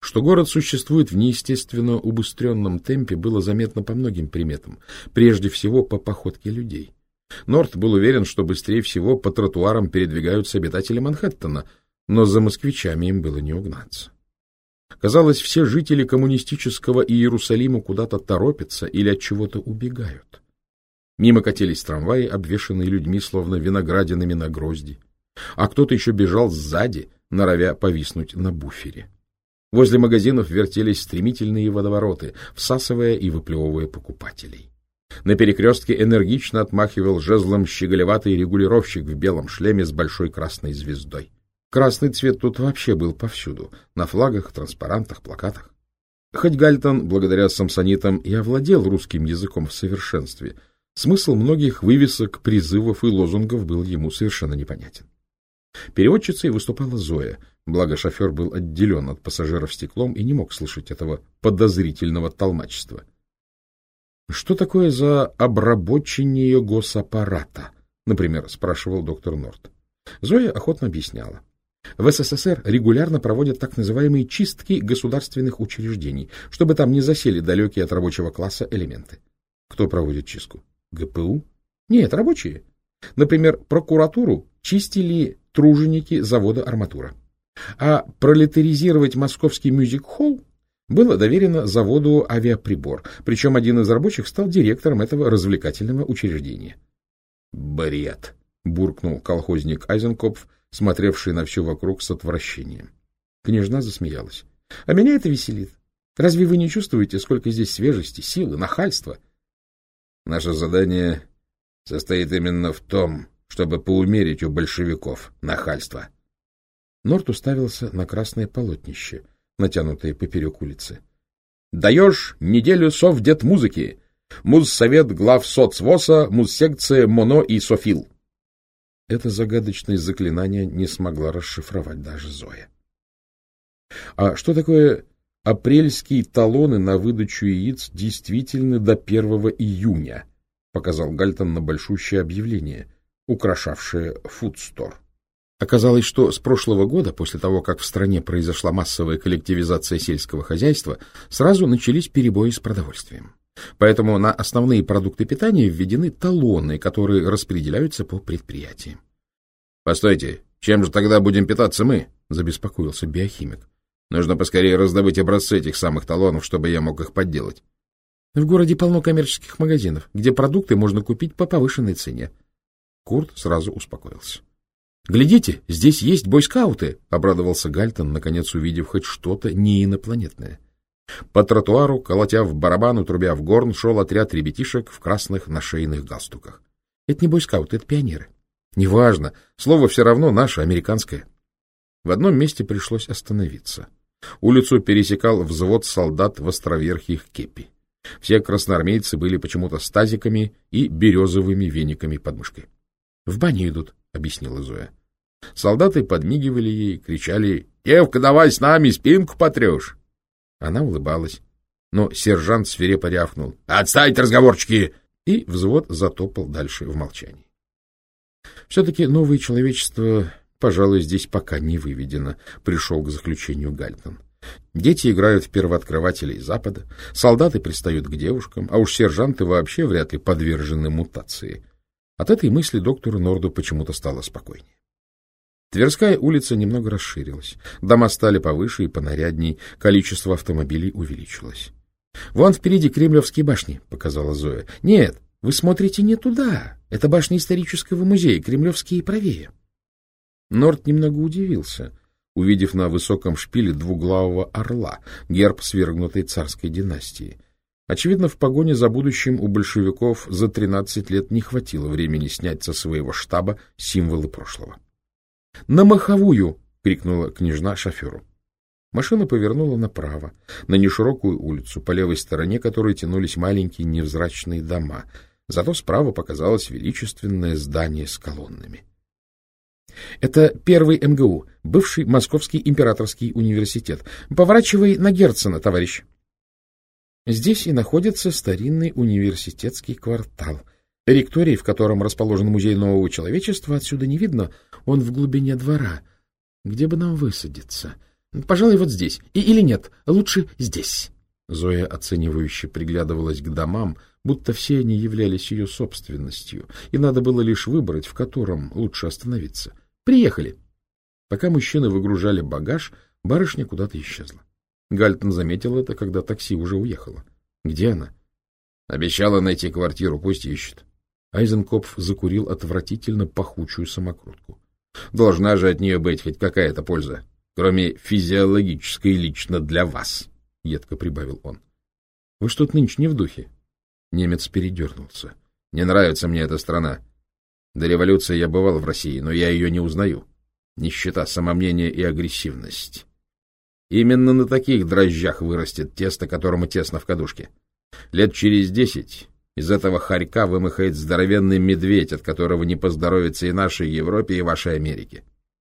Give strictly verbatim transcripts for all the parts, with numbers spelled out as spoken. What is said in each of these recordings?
Что город существует в неестественно убыстренном темпе, было заметно по многим приметам, прежде всего по походке людей. Норт был уверен, что быстрее всего по тротуарам передвигаются обитатели Манхэттена, но за москвичами им было не угнаться. Казалось, все жители коммунистического Иерусалима куда-то торопятся или от чего-то убегают. Мимо катились трамваи, обвешанные людьми, словно виноградинами на грозди, а кто-то еще бежал сзади, норовя повиснуть на буфере. Возле магазинов вертелись стремительные водовороты, всасывая и выплевывая покупателей. На перекрестке энергично отмахивал жезлом щеголеватый регулировщик в белом шлеме с большой красной звездой. Красный цвет тут вообще был повсюду — на флагах, транспарантах, плакатах. Хоть Гальтон, благодаря самсонитам, и овладел русским языком в совершенстве, смысл многих вывесок, призывов и лозунгов был ему совершенно непонятен. Переводчицей выступала Зоя, благо шофер был отделен от пассажиров стеклом и не мог слышать этого подозрительного толмачества. — Что такое за обработчение госаппарата? — например, спрашивал доктор Норт. Зоя охотно объясняла. В СССР регулярно проводят так называемые чистки государственных учреждений, чтобы там не засели далекие от рабочего класса элементы. Кто проводит чистку? ГПУ? Нет, рабочие. Например, прокуратуру чистили труженики завода «Арматура». А пролетаризировать московский мюзик-холл было доверено заводу «Авиаприбор», причем один из рабочих стал директором этого развлекательного учреждения. «Бред!» — буркнул колхозник Айзенкопф, смотревший на все вокруг с отвращением. Княжна засмеялась. — А меня это веселит. Разве вы не чувствуете, сколько здесь свежести, силы, нахальства? — Наше задание состоит именно в том, чтобы поумерить у большевиков нахальство. Норт уставился на красное полотнище, натянутое поперек улицы. — Даешь неделю совдетмузыки. Музсовет глав соцвоса, музсекция МОНО и СОФИЛ. Это загадочное заклинание не смогла расшифровать даже Зоя. — А что такое апрельские талоны на выдачу яиц действительно до первого июня? — показал Гальтон на большущее объявление, украшавшее фудстор. Оказалось, что с прошлого года, после того, как в стране произошла массовая коллективизация сельского хозяйства, сразу начались перебои с продовольствием. Поэтому на основные продукты питания введены талоны, которые распределяются по предприятиям. — Постойте, чем же тогда будем питаться мы? — забеспокоился биохимик. — Нужно поскорее раздобыть образцы этих самых талонов, чтобы я мог их подделать. — В городе полно коммерческих магазинов, где продукты можно купить по повышенной цене. Курт сразу успокоился. — Глядите, здесь есть бойскауты! — обрадовался Гальтон, наконец увидев хоть что-то не инопланетное. По тротуару, колотя в барабан и трубя в горн, шел отряд ребятишек в красных нашейных галстуках. Это не бойскауты, это пионеры. Неважно, слово все равно наше, американское. В одном месте пришлось остановиться. Улицу пересекал взвод солдат в островерхих кепи. Все красноармейцы были почему-то с тазиками и березовыми вениками под мышкой. — В баню идут, — объяснила Зоя. Солдаты подмигивали ей, кричали: «Девка, давай с нами, спинку потрешь!» Она улыбалась, но сержант свирепо рявкнул: «Отставить разговорчики!» и взвод затопал дальше в молчании. Все-таки новое человечество, пожалуй, здесь пока не выведено, пришел к заключению Гальтон. Дети играют в первооткрывателей Запада, солдаты пристают к девушкам, а уж сержанты вообще вряд ли подвержены мутации. От этой мысли доктору Норду почему-то стало спокойнее. Тверская улица немного расширилась. Дома стали повыше и понарядней, количество автомобилей увеличилось. — Вон впереди Кремлевские башни, — показала Зоя. — Нет, вы смотрите не туда. Это башни исторического музея, Кремлевские правее. Норд немного удивился, увидев на высоком шпиле двуглавого орла, герб свергнутой царской династии. Очевидно, в погоне за будущим у большевиков за тринадцать лет не хватило времени снять со своего штаба символы прошлого. — На маховую! — крикнула княжна шоферу. Машина повернула направо, на неширокую улицу, по левой стороне которой тянулись маленькие невзрачные дома, зато справа показалось величественное здание с колоннами. — Это первый эм гэ у, бывший Московский императорский университет. Поворачивай на Герцена, товарищ. Здесь и находится старинный университетский квартал. Ректорий, в котором расположен музей нового человечества, отсюда не видно, он в глубине двора. Где бы нам высадиться? Пожалуй, вот здесь. И, или нет, лучше здесь. Зоя оценивающе приглядывалась к домам, будто все они являлись ее собственностью, и надо было лишь выбрать, в котором лучше остановиться. Приехали. Пока мужчины выгружали багаж, барышня куда-то исчезла. Гальтон заметил это, когда такси уже уехало. Где она? Обещала найти квартиру, пусть ищет. Айзенкопф закурил отвратительно пахучую самокрутку. Должна же от нее быть хоть какая-то польза, кроме физиологической лично для вас, — едко прибавил он. — Вы что-то нынче не в духе? Немец передернулся. — Не нравится мне эта страна. До революции я бывал в России, но я ее не узнаю. Нищета, самомнение и агрессивность. Именно на таких дрожжах вырастет тесто, которому тесно в кадушке. Лет через десять из этого хорька вымыхает здоровенный медведь, от которого не поздоровится и нашей Европе, и вашей Америке.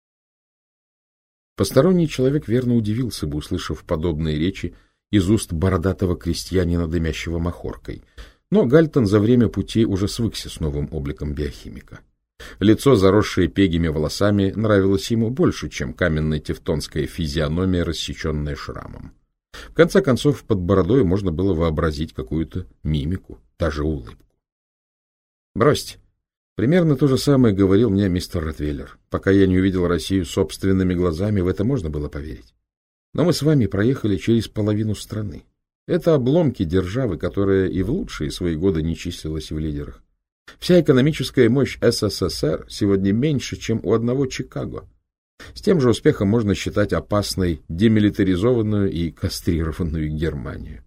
Посторонний человек верно удивился бы, услышав подобные речи из уст бородатого крестьянина, дымящего махоркой. Но Гальтон за время пути уже свыкся с новым обликом биохимика. Лицо, заросшее пегими волосами, нравилось ему больше, чем каменная тевтонская физиономия, рассеченная шрамом. В конце концов, под бородой можно было вообразить какую-то мимику, даже улыбку. Бросьте. Примерно то же самое говорил мне мистер Ротвейлер. Пока я не увидел Россию собственными глазами, в это можно было поверить. Но мы с вами проехали через половину страны. Это обломки державы, которая и в лучшие свои годы не числилась в лидерах. Вся экономическая мощь СССР сегодня меньше, чем у одного Чикаго. С тем же успехом можно считать опасной демилитаризованную и кастрированную Германию.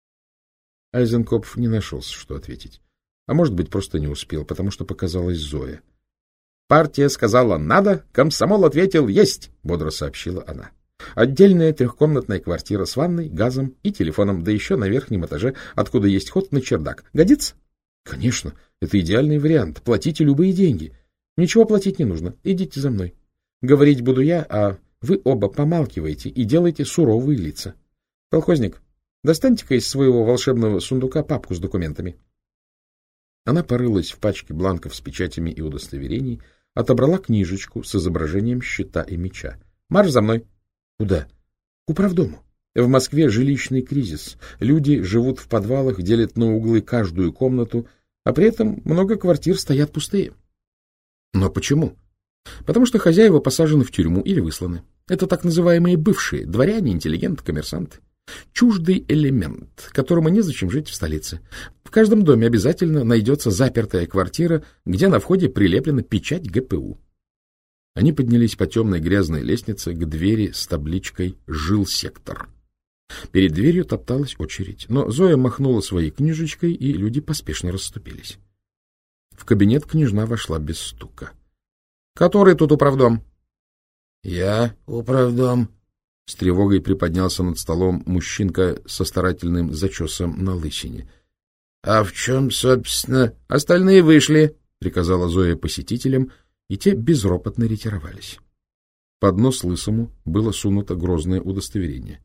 Айзенкопф не нашелся, что ответить. А может быть, просто не успел, потому что показалась Зоя. «Партия сказала «надо», комсомол ответил «есть», — бодро сообщила она. «Отдельная трехкомнатная квартира с ванной, газом и телефоном, да еще на верхнем этаже, откуда есть ход на чердак. Годится?» «Конечно, это идеальный вариант. Платите любые деньги. Ничего платить не нужно. Идите за мной. Говорить буду я, а вы оба помалкиваете и делаете суровые лица. Колхозник, достаньте-ка из своего волшебного сундука папку с документами». Она порылась в пачке бланков с печатями и удостоверений, отобрала книжечку с изображением щита и меча. «Марш за мной!» «Куда?» «К управдому. В Москве жилищный кризис. Люди живут в подвалах, делят на углы каждую комнату, а при этом много квартир стоят пустые». «Но почему?» «Потому что хозяева посажены в тюрьму или высланы. Это так называемые бывшие, дворяне, интеллигенты, коммерсанты. Чуждый элемент, которому незачем жить в столице. В каждом доме обязательно найдется запертая квартира, где на входе прилеплена печать ГПУ». Они поднялись по темной грязной лестнице к двери с табличкой «Жилсектор». Перед дверью топталась очередь, но Зоя махнула своей книжечкой, и люди поспешно расступились. В кабинет княжна вошла без стука. — Который тут управдом? — Я управдом. С тревогой приподнялся над столом мужчинка со старательным зачесом на лысине. — А в чем, собственно... — Остальные вышли, — приказала Зоя посетителям, и те безропотно ретировались. Под нос лысому было сунуто грозное удостоверение.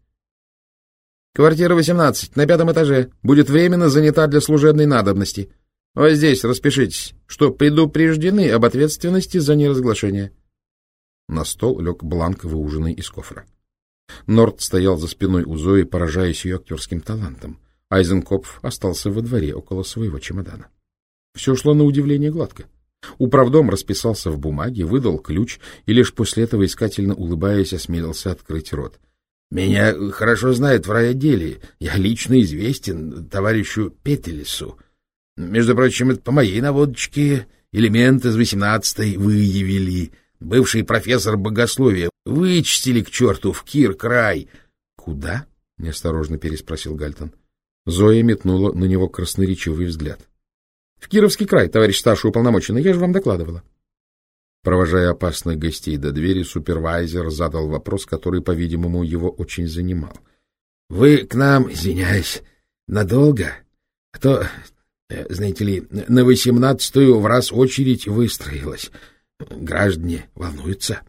— Квартира восемнадцать, на пятом этаже, будет временно занята для служебной надобности. Вот здесь распишитесь, что предупреждены об ответственности за неразглашение. На стол лег бланк, выуженный из кофра. Норт стоял за спиной у Зои, поражаясь ее актерским талантом. Айзенкопф остался во дворе около своего чемодана. Все шло на удивление гладко. Управдом расписался в бумаге, выдал ключ и лишь после этого, искательно улыбаясь, осмелился открыть рот. — Меня хорошо знают в райотделе. Я лично известен товарищу Петелесу. Между прочим, это по моей наводочке элемент из восемнадцатой выявили. Бывший профессор богословия вычистили к черту в Кир-край. — Куда? — неосторожно переспросил Гальтон. Зоя метнула на него красноречивый взгляд. — В Кировский край, товарищ старший уполномоченный, я же вам докладывала. Провожая опасных гостей до двери, супервайзер задал вопрос, который, по-видимому, его очень занимал. — Вы к нам, извиняюсь, надолго? А то, знаете ли, на восемнадцатую в раз очередь выстроилась. Граждане волнуются.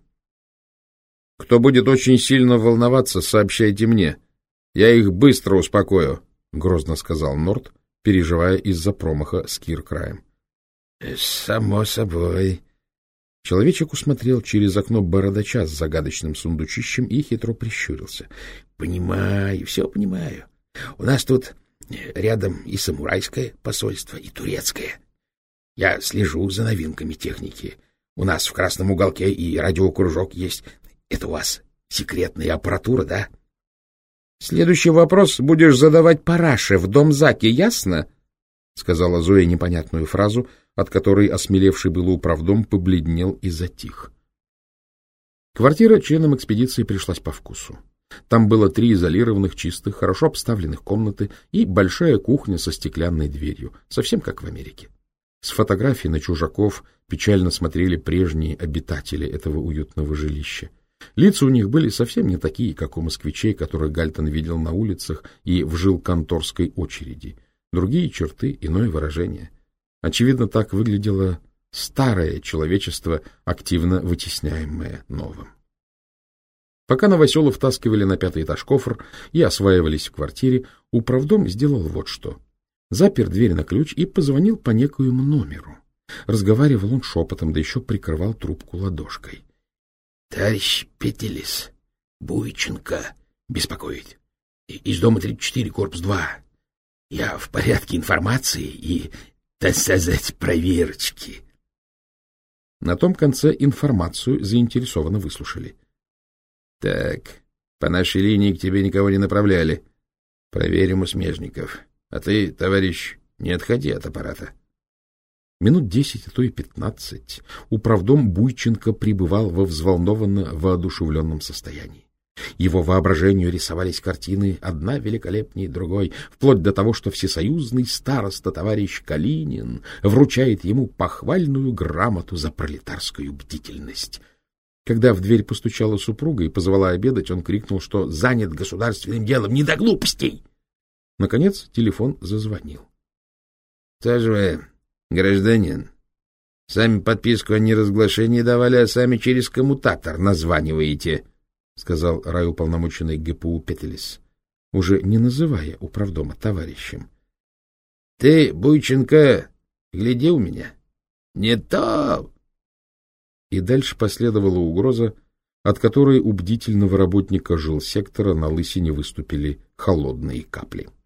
— Кто будет очень сильно волноваться, сообщайте мне. Я их быстро успокою, — грозно сказал Норт, переживая из-за промаха с Кир-краем. — Само собой. Человечек усмотрел через окно бородача с загадочным сундучищем и хитро прищурился. — Понимаю, все понимаю. У нас тут рядом и самурайское посольство, и турецкое. Я слежу за новинками техники. У нас в красном уголке и радиокружок есть. Это у вас секретная аппаратура, да? — Следующий вопрос будешь задавать параше в домзаке, ясно? — сказала Зоя непонятную фразу, от которой осмелевший был управдом побледнел и затих. Квартира членам экспедиции пришлась по вкусу. Там было три изолированных, чистых, хорошо обставленных комнаты и большая кухня со стеклянной дверью, совсем как в Америке. С фотографий на чужаков печально смотрели прежние обитатели этого уютного жилища. Лица у них были совсем не такие, как у москвичей, которых Гальтон видел на улицах и в жилконторской очереди. Другие черты, иное выражение. Очевидно, так выглядело старое человечество, активно вытесняемое новым. Пока новоселы втаскивали на пятый этаж кофр и осваивались в квартире, управдом сделал вот что. Запер дверь на ключ и позвонил по некоему номеру. Разговаривал он шепотом, да еще прикрывал трубку ладошкой. — Товарищ Петелис, Буйченко беспокоит. Из дома тридцать четыре, корпус два. Я в порядке информации и, так сказать, проверочки. На том конце информацию заинтересованно выслушали. — Так, по нашей линии к тебе никого не направляли. Проверим у смежников. А ты, товарищ, не отходи от аппарата. Минут десять, а то и пятнадцать управдом Буйченко пребывал во взволнованно воодушевленном состоянии. Его воображению рисовались картины, одна великолепнее другой, вплоть до того, что всесоюзный староста товарищ Калинин вручает ему похвальную грамоту за пролетарскую бдительность. Когда в дверь постучала супруга и позвала обедать, он крикнул, что занят государственным делом, не до глупостей. Наконец телефон зазвонил. — Кто же вы, гражданин? Сами подписку о неразглашении давали, а сами через коммутатор названиваете, — сказал райуполномоченный ГПУ Петелис, уже не называя управдома товарищем. — Ты, Буйченко, гляди у меня. Не то! И дальше последовала угроза, от которой у бдительного работника жилсектора на лысине выступили холодные капли.